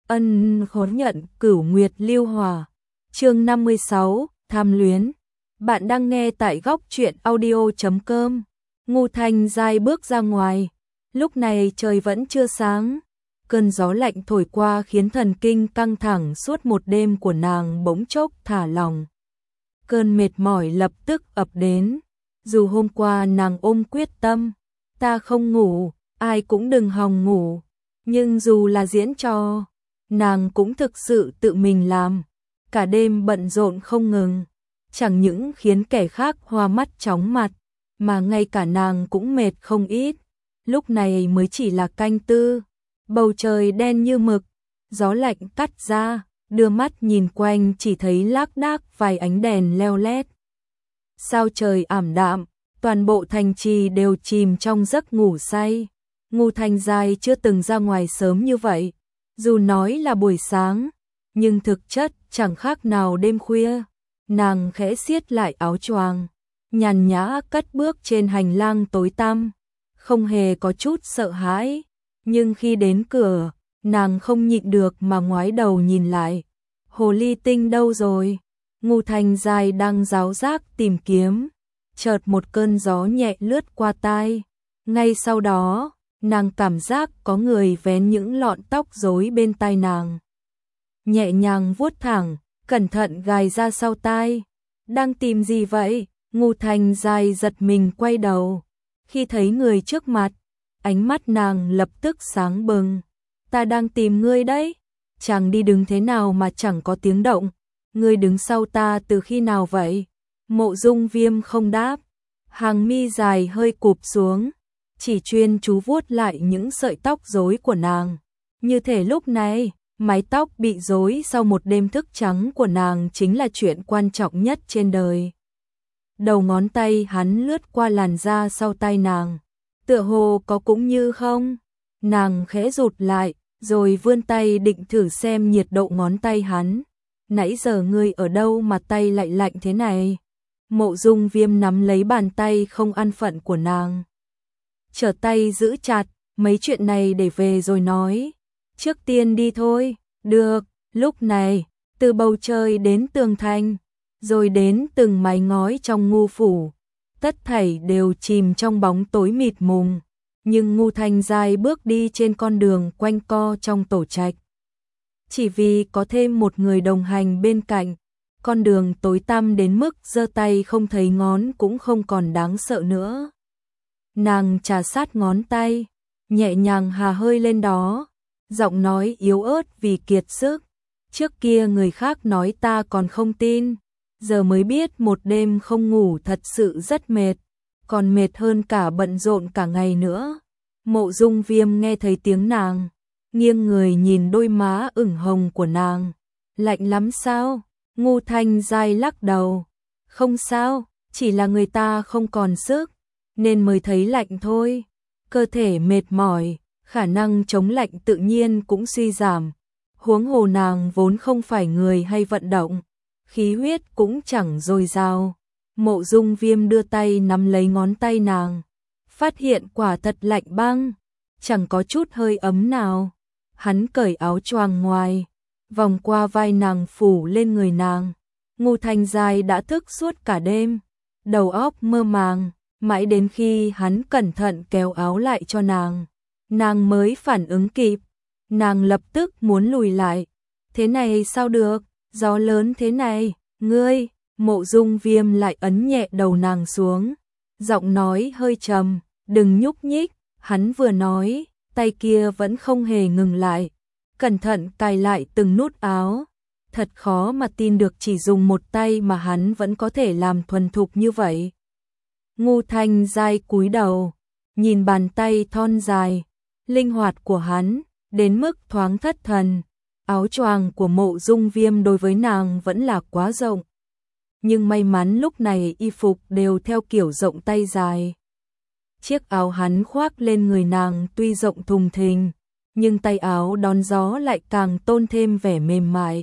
Ân khốn nhận Cửu Nguyệt Lưu Hòa. Chương 56, tham luyến. Bạn đang nghe tại góc truyện audio.com. Ngô Thanh Giai bước ra ngoài. Lúc này trời vẫn chưa sáng. Cơn gió lạnh thổi qua khiến thần kinh căng thẳng suốt một đêm của nàng bỗng chốc thả lỏng. Cơn mệt mỏi lập tức ập đến. Dù hôm qua nàng ôm quyết tâm, ta không ngủ, ai cũng đừng hòng ngủ. Nhưng dù là diễn trò, nàng cũng thực sự tự mình làm. Cả đêm bận rộn không ngừng, chẳng những khiến kẻ khác hoa mắt chóng mặt, mà ngay cả nàng cũng mệt không ít. Lúc này mới chỉ là canh tư, bầu trời đen như mực, gió lạnh cắt ra, đưa mắt nhìn quanh chỉ thấy lác đác vài ánh đèn leo lét. Sao trời ảm đạm, toàn bộ thành trì đều chìm trong giấc ngủ say. Ngô Thanh Giai chưa từng ra ngoài sớm như vậy, dù nói là buổi sáng, nhưng thực chất chẳng khác nào đêm khuya. Nàng khẽ siết lại áo choàng, nhàn nhã cất bước trên hành lang tối tăm, không hề có chút sợ hãi. Nhưng khi đến cửa, nàng không nhịn được mà ngoái đầu nhìn lại. Hồ ly tinh đâu rồi? Ngô Thanh Giai đang ráo rác tìm kiếm, chợt một cơn gió nhẹ lướt qua tai. Ngay sau đó, nàng cảm giác có người vén những lọn tóc rối bên tai nàng, nhẹ nhàng vuốt thẳng, cẩn thận gài ra sau tai. Đang tìm gì vậy? Ngô Thanh Giai giật mình quay đầu. Khi thấy người trước mặt, ánh mắt nàng lập tức sáng bừng. Ta đang tìm ngươi đấy. Chàng đi đứng thế nào mà chẳng có tiếng động? Ngươi đứng sau ta từ khi nào vậy? Mộ Dung Viêm không đáp, hàng mi dài hơi cụp xuống, chỉ chuyên chú vuốt lại những sợi tóc rối của nàng. Như thể lúc này, mái tóc bị rối sau một đêm thức trắng của nàng chính là chuyện quan trọng nhất trên đời. Đầu ngón tay hắn lướt qua làn da sau tai nàng, tựa hồ có cũng như không. Nàng khẽ rụt lại, rồi vươn tay định thử xem nhiệt độ ngón tay hắn. Nãy giờ ngươi ở đâu mà tay lại lạnh thế này? Mộ Dung Viêm nắm lấy bàn tay không an phận của nàng, trở tay giữ chặt. Mấy chuyện này để về rồi nói, trước tiên đi thôi. Được. Lúc này, từ bầu trời đến tường thành, rồi đến từng mái ngói trong Ngô phủ, tất thảy đều chìm trong bóng tối mịt mùng. Nhưng Ngô Thanh Giai bước đi trên con đường quanh co trong tổ trạch, chỉ vì có thêm một người đồng hành bên cạnh. Con đường tối tăm đến mức giơ tay không thấy ngón cũng không còn đáng sợ nữa. Nàng trà sát ngón tay, nhẹ nhàng hà hơi lên đó, giọng nói yếu ớt vì kiệt sức. Trước kia người khác nói ta còn không tin, giờ mới biết một đêm không ngủ thật sự rất mệt, còn mệt hơn cả bận rộn cả ngày nữa. Mộ Dung Viêm nghe thấy tiếng nàng, nghiêng người nhìn đôi má ửng hồng của nàng. Lạnh lắm sao? Ngô Thanh Giai lắc đầu. Không sao, chỉ là người ta không còn sức, nên mới thấy lạnh thôi. Cơ thể mệt mỏi, khả năng chống lạnh tự nhiên cũng suy giảm. Huống hồ nàng vốn không phải người hay vận động, khí huyết cũng chẳng dồi dào. Mộ Dung Viêm đưa tay nắm lấy ngón tay nàng, phát hiện quả thật lạnh băng, chẳng có chút hơi ấm nào. Hắn cởi áo choàng ngoài, vòng qua vai nàng phủ lên người nàng. Ngô Thanh Giai đã thức suốt cả đêm, đầu óc mơ màng, mãi đến khi hắn cẩn thận kéo áo lại cho nàng mới phản ứng kịp. Nàng lập tức muốn lùi lại. Thế này sao được, gió lớn thế này, ngươi. Mộ Dung Viêm lại ấn nhẹ đầu nàng xuống, giọng nói hơi trầm, đừng nhúc nhích. Hắn vừa nói, tay kia vẫn không hề ngừng lại, cẩn thận cài lại từng nút áo. Thật khó mà tin được chỉ dùng một tay mà hắn vẫn có thể làm thuần thục như vậy. Ngô Thanh Giai cúi đầu, nhìn bàn tay thon dài, linh hoạt của hắn, đến mức thoáng thất thần. Áo choàng của Mộ Dung Viêm đối với nàng vẫn là quá rộng, nhưng may mắn lúc này y phục đều theo kiểu rộng tay dài. Chiếc áo hắn khoác lên người nàng tuy rộng thùng thình, nhưng tay áo đón gió lại càng tôn thêm vẻ mềm mại.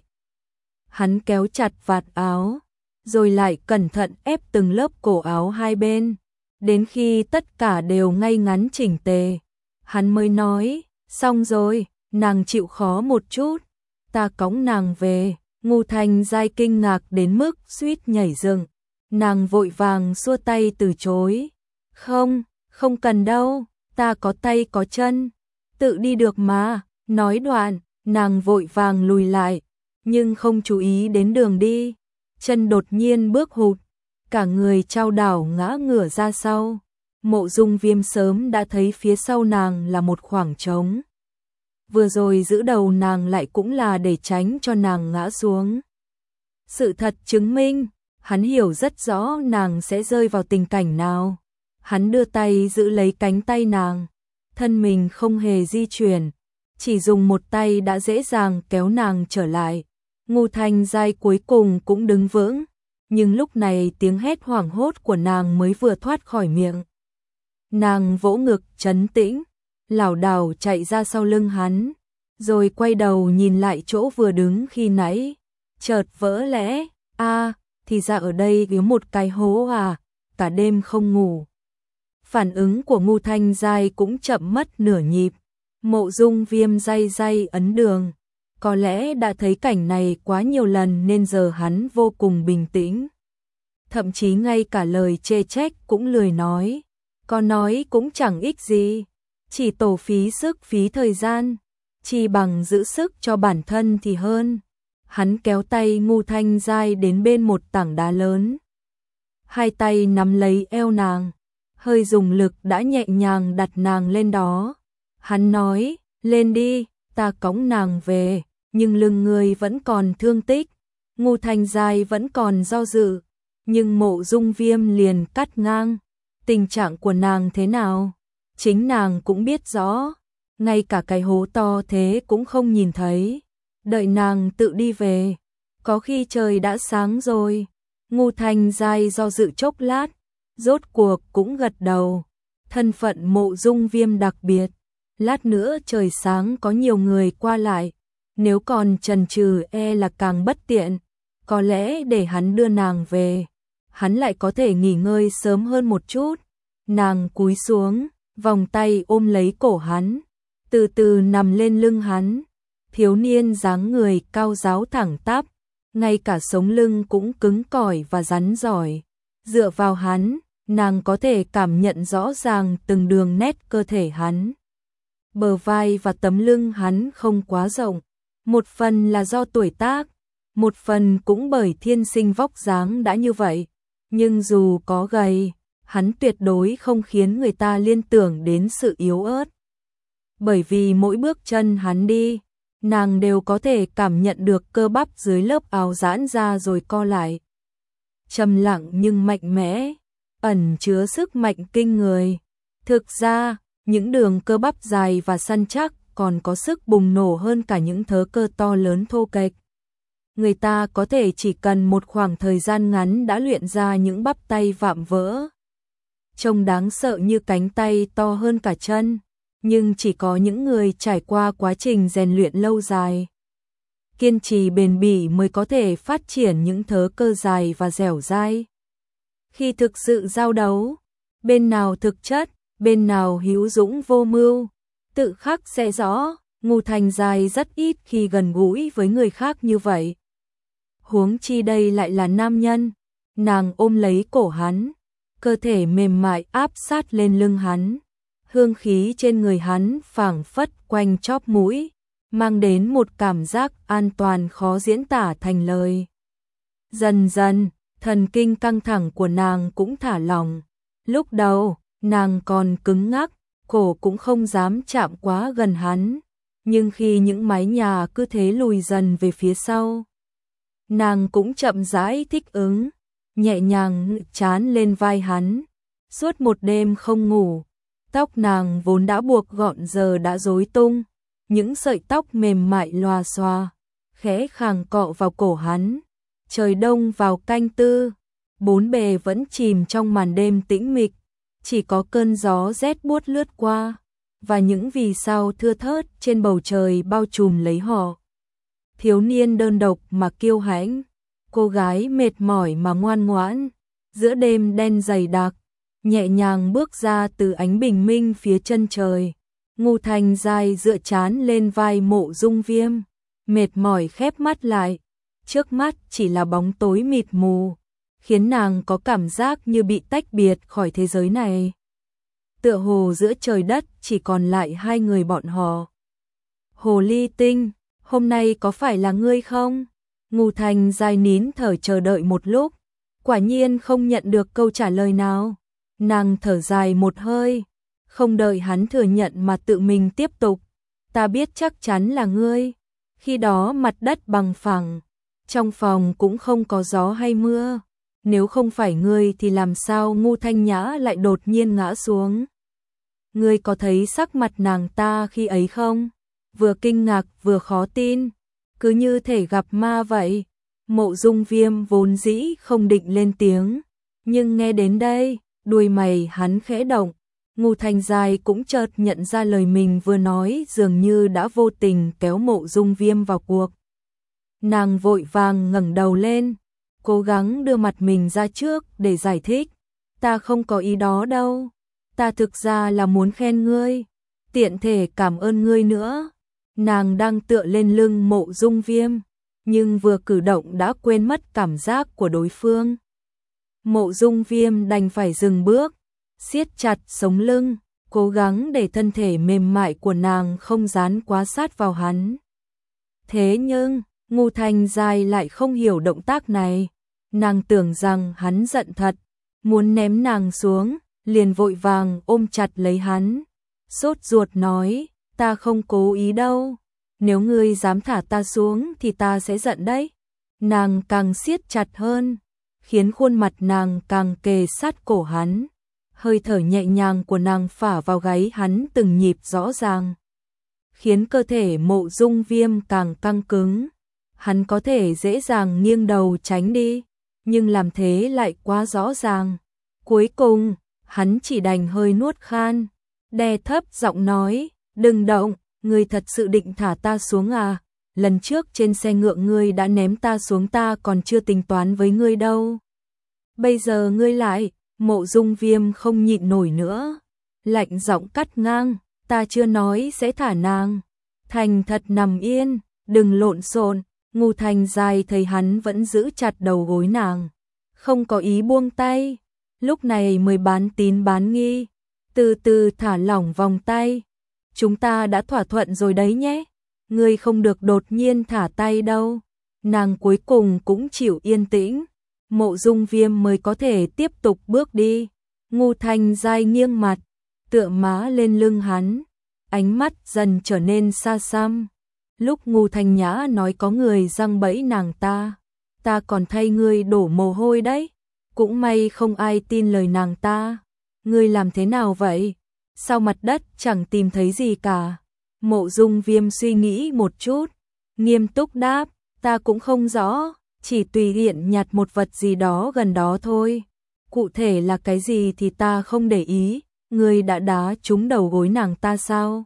Hắn kéo chặt vạt áo, rồi lại cẩn thận ép từng lớp cổ áo hai bên, đến khi tất cả đều ngay ngắn chỉnh tề, hắn mới nói, xong rồi. Nàng chịu khó một chút, ta cõng nàng về. Ngô Thanh Giai kinh ngạc đến mức suýt nhảy dựng. Nàng vội vàng xua tay từ chối. Không, không cần đâu, ta có tay có chân, tự đi được mà. Nói đoạn, nàng vội vàng lùi lại, nhưng không chú ý đến đường đi. Chân đột nhiên bước hụt, cả người chao đảo ngã ngửa ra sau. Mộ Dung Viêm sớm đã thấy phía sau nàng là một khoảng trống. Vừa rồi giữ đầu nàng lại cũng là để tránh cho nàng ngã xuống. Sự thật chứng minh, hắn hiểu rất rõ nàng sẽ rơi vào tình cảnh nào. Hắn đưa tay giữ lấy cánh tay nàng, thân mình không hề di chuyển, chỉ dùng một tay đã dễ dàng kéo nàng trở lại. Ngô Thanh Giai cuối cùng cũng đứng vững, nhưng lúc này tiếng hét hoảng hốt của nàng mới vừa thoát khỏi miệng. Nàng vỗ ngực trấn tĩnh, lảo đảo chạy ra sau lưng hắn, rồi quay đầu nhìn lại chỗ vừa đứng khi nãy, chợt vỡ lẽ, thì ra ở đây có một cái hố à, cả đêm không ngủ. Phản ứng của Ngô Thanh Giai cũng chậm mất nửa nhịp. Mộ Dung Viêm day ấn đường, có lẽ đã thấy cảnh này quá nhiều lần nên giờ hắn vô cùng bình tĩnh. Thậm chí ngay cả lời chê trách cũng lười nói, có nói cũng chẳng ích gì, chỉ tổ phí sức phí thời gian, chỉ bằng giữ sức cho bản thân thì hơn. Hắn kéo tay Ngô Thanh Giai đến bên một tảng đá lớn, hai tay nắm lấy eo nàng, hơi dùng lực đã nhẹ nhàng đặt nàng lên đó. Hắn nói, lên đi, ta cõng nàng về, nhưng lưng người vẫn còn thương tích. Ngô Thanh Giai vẫn còn do dự, nhưng Mộ Dung Viêm liền cắt ngang. Tình trạng của nàng thế nào? Chính nàng cũng biết rõ, ngay cả cái hố to thế cũng không nhìn thấy. Đợi nàng tự đi về, có khi trời đã sáng rồi. Ngô Thanh Giai do dự chốc lát, rốt cuộc cũng gật đầu. Thân phận Mộ Dung Viêm đặc biệt, lát nữa trời sáng có nhiều người qua lại, nếu còn chần chừ là càng bất tiện, có lẽ để hắn đưa nàng về, hắn lại có thể nghỉ ngơi sớm hơn một chút. Nàng cúi xuống, vòng tay ôm lấy cổ hắn, từ từ nằm lên lưng hắn. Thiếu niên dáng người cao ráo thẳng tắp, ngay cả sống lưng cũng cứng cỏi và rắn giỏi. Dựa vào hắn, nàng có thể cảm nhận rõ ràng từng đường nét cơ thể hắn. Bờ vai và tấm lưng hắn không quá rộng, một phần là do tuổi tác, một phần cũng bởi thiên sinh vóc dáng đã như vậy. Nhưng dù có gầy, hắn tuyệt đối không khiến người ta liên tưởng đến sự yếu ớt. Bởi vì mỗi bước chân hắn đi, nàng đều có thể cảm nhận được cơ bắp dưới lớp áo giãn ra rồi co lại. Trầm lặng nhưng mạnh mẽ, ẩn chứa sức mạnh kinh người. Thực ra, những đường cơ bắp dài và săn chắc còn có sức bùng nổ hơn cả những thớ cơ to lớn thô kệch. Người ta có thể chỉ cần một khoảng thời gian ngắn đã luyện ra những bắp tay vạm vỡ, trông đáng sợ như cánh tay to hơn cả chân, nhưng chỉ có những người trải qua quá trình rèn luyện lâu dài, kiên trì bền bỉ mới có thể phát triển những thớ cơ dài và dẻo dai. Khi thực sự giao đấu, bên nào thực chất, bên nào hữu dũng vô mưu, tự khắc sẽ rõ. Ngô Thanh Giai rất ít khi gần gũi với người khác như vậy. Huống chi đây lại là nam nhân. Nàng ôm lấy cổ hắn, cơ thể mềm mại áp sát lên lưng hắn. Hương khí trên người hắn phảng phất quanh chóp mũi, mang đến một cảm giác an toàn khó diễn tả thành lời. Dần dần, thần kinh căng thẳng của nàng cũng thả lỏng. Lúc đầu, nàng còn cứng ngắc, cổ cũng không dám chạm quá gần hắn. Nhưng khi những mái nhà cứ thế lùi dần về phía sau, nàng cũng chậm rãi thích ứng, nhẹ nhàng trán lên vai hắn. Suốt một đêm không ngủ, tóc nàng vốn đã buộc gọn giờ đã rối tung, những sợi tóc mềm mại lòa xòa, khẽ khàng cọ vào cổ hắn. Trời đông vào canh tư, bốn bề vẫn chìm trong màn đêm tĩnh mịch, chỉ có cơn gió rét buốt lướt qua, và những vì sao thưa thớt trên bầu trời bao trùm lấy họ. Thiếu niên đơn độc mà kiêu hãnh, cô gái mệt mỏi mà ngoan ngoãn, giữa đêm đen dày đặc, nhẹ nhàng bước ra từ ánh bình minh phía chân trời. Ngô Thanh Giai dựa trán lên vai Mộ Dung Viêm, mệt mỏi khép mắt lại, trước mắt chỉ là bóng tối mịt mù, khiến nàng có cảm giác như bị tách biệt khỏi thế giới này. Tựa hồ giữa trời đất chỉ còn lại hai người bọn họ. Hồ ly tinh, hôm nay có phải là ngươi không? Ngô Thanh Giai nín thở chờ đợi một lúc, quả nhiên không nhận được câu trả lời nào. Nàng thở dài một hơi, không đợi hắn thừa nhận mà tự mình tiếp tục. Ta biết chắc chắn là ngươi. Khi đó mặt đất bằng phẳng, trong phòng cũng không có gió hay mưa. Nếu không phải ngươi thì làm sao Ngô Thanh Nhã lại đột nhiên ngã xuống? Ngươi có thấy sắc mặt nàng ta khi ấy không? Vừa kinh ngạc vừa khó tin, cứ như thể gặp ma vậy. Mộ Dung Viêm vốn dĩ không định lên tiếng, nhưng nghe đến đây, đuôi mày hắn khẽ động. Ngô Thanh Giai cũng chợt nhận ra lời mình vừa nói dường như đã vô tình kéo Mộ Dung Viêm vào cuộc. Nàng vội vàng ngẩng đầu lên, cố gắng đưa mặt mình ra trước để giải thích. Ta không có ý đó đâu, ta thực ra là muốn khen ngươi, tiện thể cảm ơn ngươi nữa. Nàng đang tựa lên lưng Mộ Dung Viêm, nhưng vừa cử động đã quên mất cảm giác của đối phương. Mộ Dung Viêm đành phải dừng bước, siết chặt sống lưng, cố gắng để thân thể mềm mại của nàng không dán quá sát vào hắn. Thế nhưng, Ngô Thanh Giai lại không hiểu động tác này. Nàng tưởng rằng hắn giận thật, muốn ném nàng xuống, liền vội vàng ôm chặt lấy hắn. Sốt ruột nói, ta không cố ý đâu, nếu ngươi dám thả ta xuống thì ta sẽ giận đấy. Nàng càng siết chặt hơn, khiến khuôn mặt nàng càng kề sát cổ hắn. Hơi thở nhẹ nhàng của nàng phả vào gáy hắn từng nhịp rõ ràng, khiến cơ thể Mộ Dung Viêm càng căng cứng. Hắn có thể dễ dàng nghiêng đầu tránh đi, nhưng làm thế lại quá rõ ràng. Cuối cùng, hắn chỉ đành hơi nuốt khan, đè thấp giọng nói, đừng động, ngươi thật sự định thả ta xuống à? Lần trước trên xe ngựa ngươi đã ném ta xuống, ta còn chưa tính toán với ngươi đâu. Bây giờ ngươi lại, Mộ Dung Viêm không nhịn nổi nữa, lạnh giọng cắt ngang, ta chưa nói sẽ thả nàng. Thành thật nằm yên, đừng lộn xộn. Ngô Thanh Giai thấy hắn vẫn giữ chặt đầu gối nàng, không có ý buông tay, lúc này mới bán tín bán nghi, từ từ thả lỏng vòng tay. Chúng ta đã thỏa thuận rồi đấy nhé, ngươi không được đột nhiên thả tay đâu. Nàng cuối cùng cũng chịu yên tĩnh, Mộ Dung Viêm mới có thể tiếp tục bước đi. Ngô Thanh Giai nghiêng mặt, tựa má lên lưng hắn, ánh mắt dần trở nên xa xăm. Lúc Ngô Thanh Nhã nói có người giăng bẫy nàng ta còn thay ngươi đổ mồ hôi đấy. Cũng may không ai tin lời nàng ta. Ngươi làm thế nào vậy? Sao mặt đất chẳng tìm thấy gì cả? Mộ Dung Viêm suy nghĩ một chút, nghiêm túc đáp, ta cũng không rõ, chỉ tùy tiện nhặt một vật gì đó gần đó thôi. Cụ thể là cái gì thì ta không để ý. Ngươi đã đá trúng đầu gối nàng ta sao?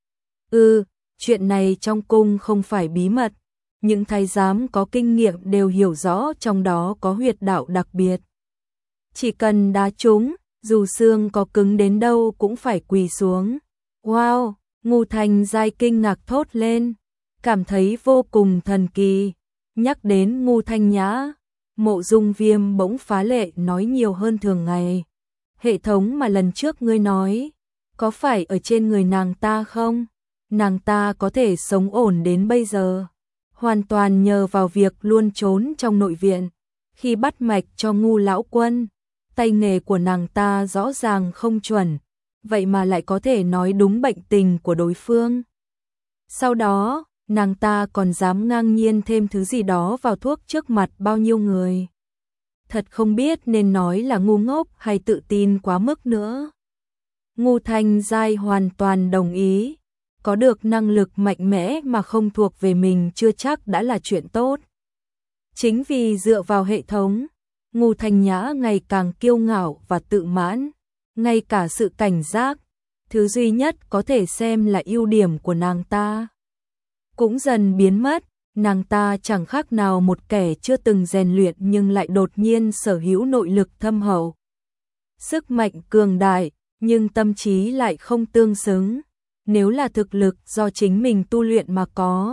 Chuyện này trong cung không phải bí mật, những thái giám có kinh nghiệm đều hiểu rõ trong đó có huyệt đạo đặc biệt. Chỉ cần đá trúng, dù xương có cứng đến đâu cũng phải quỳ xuống. Wow, Ngô Thanh Giai kinh ngạc thốt lên, cảm thấy vô cùng thần kỳ. Nhắc đến Ngô Thanh Nhã, Mộ Dung Viêm bỗng phá lệ nói nhiều hơn thường ngày. Hệ thống mà lần trước ngươi nói, có phải ở trên người nàng ta không? Nàng ta có thể sống ổn đến bây giờ, hoàn toàn nhờ vào việc luôn trốn trong nội viện. Khi bắt mạch cho Ngô lão quân, tay nghề của nàng ta rõ ràng không chuẩn, vậy mà lại có thể nói đúng bệnh tình của đối phương. Sau đó, nàng ta còn dám ngang nhiên thêm thứ gì đó vào thuốc trước mặt bao nhiêu người. Thật không biết nên nói là ngu ngốc hay tự tin quá mức nữa. Ngô Thanh Giai hoàn toàn đồng ý. Có được năng lực mạnh mẽ mà không thuộc về mình chưa chắc đã là chuyện tốt. Chính vì dựa vào hệ thống, Ngô Thanh Nhã ngày càng kiêu ngạo và tự mãn, ngay cả sự cảnh giác, thứ duy nhất có thể xem là ưu điểm của nàng ta, cũng dần biến mất. Nàng ta chẳng khác nào một kẻ chưa từng rèn luyện nhưng lại đột nhiên sở hữu nội lực thâm hậu. Sức mạnh cường đại, nhưng tâm trí lại không tương xứng. Nếu là thực lực do chính mình tu luyện mà có,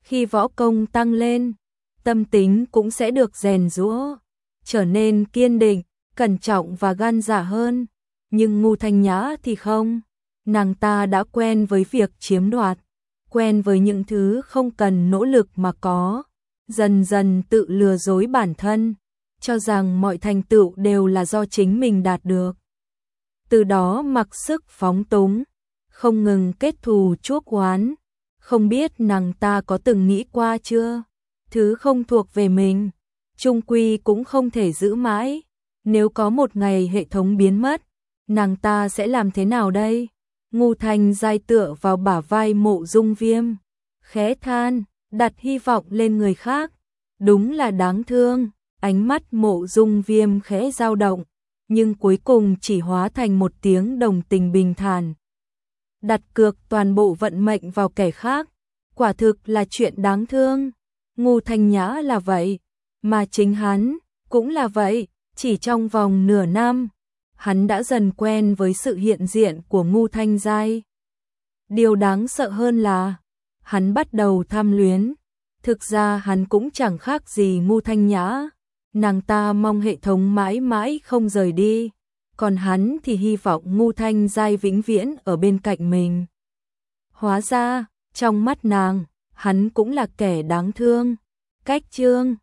Khi võ công tăng lên, tâm tính cũng sẽ được rèn giũa, trở nên kiên định, cẩn trọng và gan dạ hơn. Nhưng Ngô Thanh Nhã thì không, nàng ta đã quen với việc chiếm đoạt, quen với những thứ không cần nỗ lực mà có, dần dần tự lừa dối bản thân, cho rằng mọi thành tựu đều là do chính mình đạt được. Từ đó mặc sức phóng túng, không ngừng kết thù chuốc oán. Không biết nàng ta có từng nghĩ qua chưa? Thứ không thuộc về mình, chung quy cũng không thể giữ mãi. Nếu có một ngày hệ thống biến mất, nàng ta sẽ làm thế nào đây? Ngô Thanh Giai tựa vào bả vai Mộ Dung Viêm, khẽ than, đặt hy vọng lên người khác. Đúng là đáng thương, ánh mắt Mộ Dung Viêm khẽ dao động, nhưng cuối cùng chỉ hóa thành một tiếng đồng tình bình thản. Đặt cược toàn bộ vận mệnh vào kẻ khác, quả thực là chuyện đáng thương. Ngô Thanh Nhã là vậy, mà chính hắn cũng là vậy. Chỉ trong vòng nửa năm, hắn đã dần quen với sự hiện diện của Ngô Thanh Giai. Điều đáng sợ hơn là hắn bắt đầu tham luyến. Thực ra hắn cũng chẳng khác gì Ngô Thanh Nhã, nàng ta mong hệ thống mãi mãi không rời đi, còn hắn thì hy vọng Ngô Thanh Giai vĩnh viễn ở bên cạnh mình. Hóa ra, trong mắt nàng, hắn cũng là kẻ đáng thương. Cách chương